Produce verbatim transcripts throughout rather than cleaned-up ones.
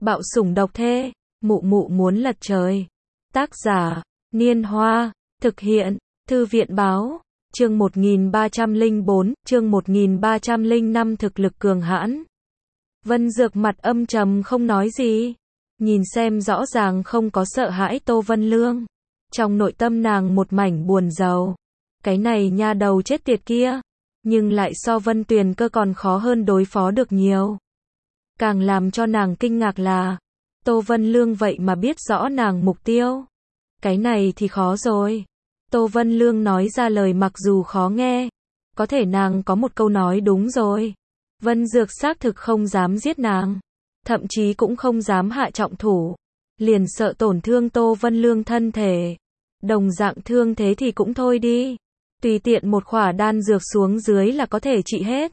Bạo sủng độc thê, mụ mụ muốn lật trời. Tác giả, Niên Hoa, thực hiện, Thư viện báo, chương một nghìn ba trăm lẻ bốn, chương một nghìn ba trăm lẻ năm thực lực cường hãn. Vân Dược mặt âm trầm không nói gì, nhìn xem rõ ràng không có sợ hãi Tô Vân Lương. Trong nội tâm nàng một mảnh buồn rầu. Cái này nha đầu chết tiệt kia, nhưng lại so Vân Tuyền Cơ còn khó hơn đối phó được nhiều. Càng làm cho nàng kinh ngạc là, Tô Vân Lương vậy mà biết rõ nàng mục tiêu. Cái này thì khó rồi. Tô Vân Lương nói ra lời mặc dù khó nghe, có thể nàng có một câu nói đúng rồi. Vân Dược xác thực không dám giết nàng, thậm chí cũng không dám hạ trọng thủ, liền sợ tổn thương Tô Vân Lương thân thể. Đồng dạng thương thế thì cũng thôi đi, tùy tiện một khỏa đan dược xuống dưới là có thể trị hết.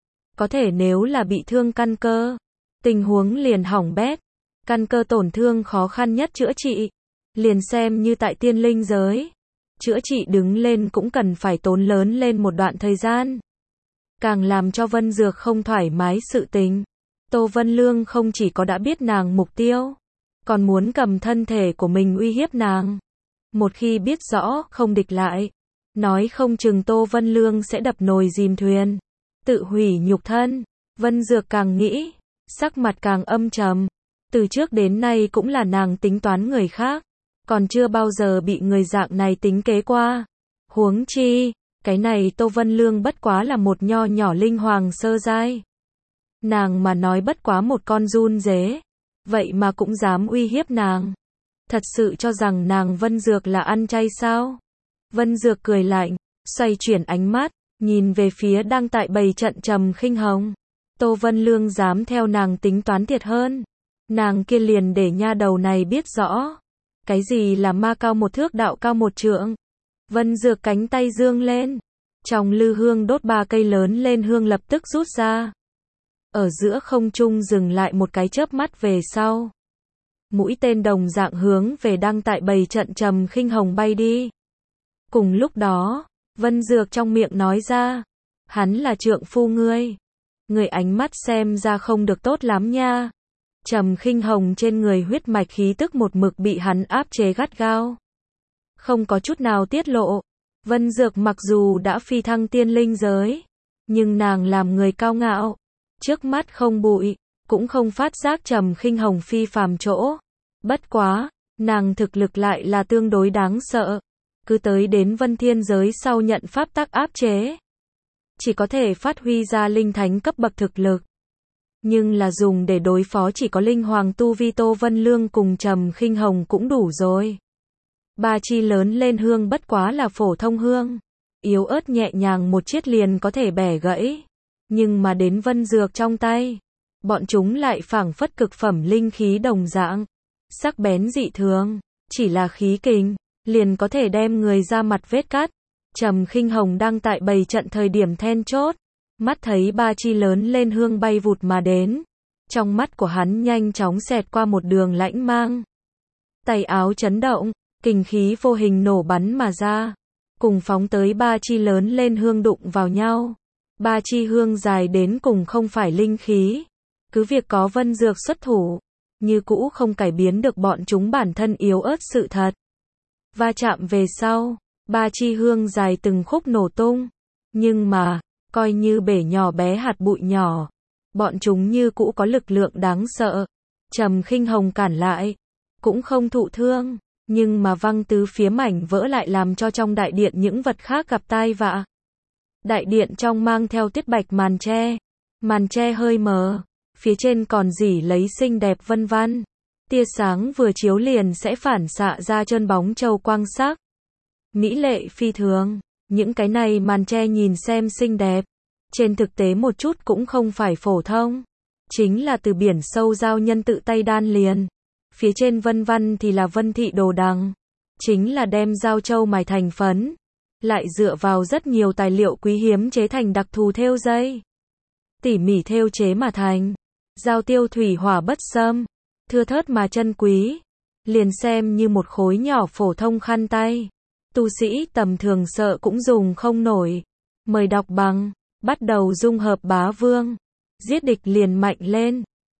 Có thể nếu là bị thương căn cơ, tình huống liền hỏng bét. Căn cơ tổn thương khó khăn nhất chữa trị, liền xem như tại tiên linh giới, chữa trị đứng lên cũng cần phải tốn lớn lên một đoạn thời gian. Càng làm cho Vân Dược không thoải mái sự tình, Tô Vân Lương không chỉ có đã biết nàng mục tiêu, còn muốn cầm thân thể của mình uy hiếp nàng. Một khi biết rõ không địch lại, nói không chừng Tô Vân Lương sẽ đập nồi dìm thuyền, tự hủy nhục thân. Vân Dược càng nghĩ, sắc mặt càng âm trầm. Từ trước đến nay cũng là nàng tính toán người khác, còn chưa bao giờ bị người dạng này tính kế qua. Huống chi, cái này Tô Vân Lương bất quá là một nho nhỏ linh hoàng sơ giai. Nàng mà nói bất quá một con run dế, vậy mà cũng dám uy hiếp nàng. Thật sự cho rằng nàng Vân Dược là ăn chay sao? Vân Dược cười lạnh, xoay chuyển ánh mắt, nhìn về phía đang tại bày trận Trầm Khinh Hồng. Tô Vân Lương dám theo nàng tính toán thiệt hơn. Nàng kia liền để nha đầu này biết rõ, cái gì là ma cao một thước đạo cao một trượng. Vân Dược cánh tay dương lên, trong lư hương đốt ba cây lớn lên hương lập tức rút ra. Ở giữa không trung dừng lại một cái chớp mắt về sau. Mũi tên đồng dạng hướng về đang tại bày trận Trầm Khinh Hồng bay đi. Cùng lúc đó, Vân Dược trong miệng nói ra, hắn là trượng phu ngươi. Người ánh mắt xem ra không được tốt lắm nha. Trầm Khinh Hồng trên người huyết mạch khí tức một mực bị hắn áp chế gắt gao, không có chút nào tiết lộ. Vân Dược mặc dù đã phi thăng tiên linh giới, nhưng nàng làm người cao ngạo, trước mắt không bụi, cũng không phát giác Trầm Khinh Hồng phi phàm chỗ. Bất quá, nàng thực lực lại là tương đối đáng sợ. Cứ tới đến Vân Thiên giới sau nhận pháp tắc áp chế, chỉ có thể phát huy ra linh thánh cấp bậc thực lực. Nhưng là dùng để đối phó chỉ có linh hoàng tu vi Tô Vân Lương cùng Trầm Khinh Hồng cũng đủ rồi. Ba chi lớn lên hương bất quá là phổ thông hương, yếu ớt nhẹ nhàng một chiếc liền có thể bẻ gãy. Nhưng mà đến Vân Dược trong tay, bọn chúng lại phảng phất cực phẩm linh khí đồng dạng, sắc bén dị thường, chỉ là khí kình, liền có thể đem người ra mặt vết cắt. Trầm Khinh Hồng đang tại bày trận thời điểm then chốt, mắt thấy ba chi lớn lên hương bay vụt mà đến, trong mắt của hắn nhanh chóng xẹt qua một đường lãnh mang. Tay áo chấn động, kình khí vô hình nổ bắn mà ra, cùng phóng tới ba chi lớn lên hương đụng vào nhau. Ba chi hương dài đến cùng không phải linh khí, cứ việc có Vân Dược xuất thủ, như cũ không cải biến được bọn chúng bản thân yếu ớt sự thật. Va chạm về sau, ba chi hương dài từng khúc nổ tung, nhưng mà, coi như bể nhỏ bé hạt bụi nhỏ, bọn chúng như cũ có lực lượng đáng sợ. Trầm Khinh Hồng cản lại, cũng không thụ thương, nhưng mà văng tứ phía mảnh vỡ lại làm cho trong đại điện những vật khác gặp tai vạ. Đại điện trong mang theo tuyết bạch màn tre, màn tre hơi mờ, phía trên còn rỉ lấy xinh đẹp vân văn, tia sáng vừa chiếu liền sẽ phản xạ ra trơn bóng châu quang sắc, mỹ lệ phi thường. Những cái này màn tre nhìn xem xinh đẹp, trên thực tế một chút cũng không phải phổ thông, chính là từ biển sâu giao nhân tự tay đan liền. Phía trên vân văn thì là vân thị đồ đằng, chính là đem giao châu mài thành phấn, lại dựa vào rất nhiều tài liệu quý hiếm chế thành đặc thù thêu dây, tỉ mỉ thêu chế mà thành. Giao tiêu thủy hỏa bất xâm, thưa thớt mà chân quý, liền xem như một khối nhỏ phổ thông khăn tay, tu sĩ tầm thường sợ cũng dùng không nổi. Mời đọc bằng, bắt đầu dung hợp bá vương, giết địch liền mạnh lên.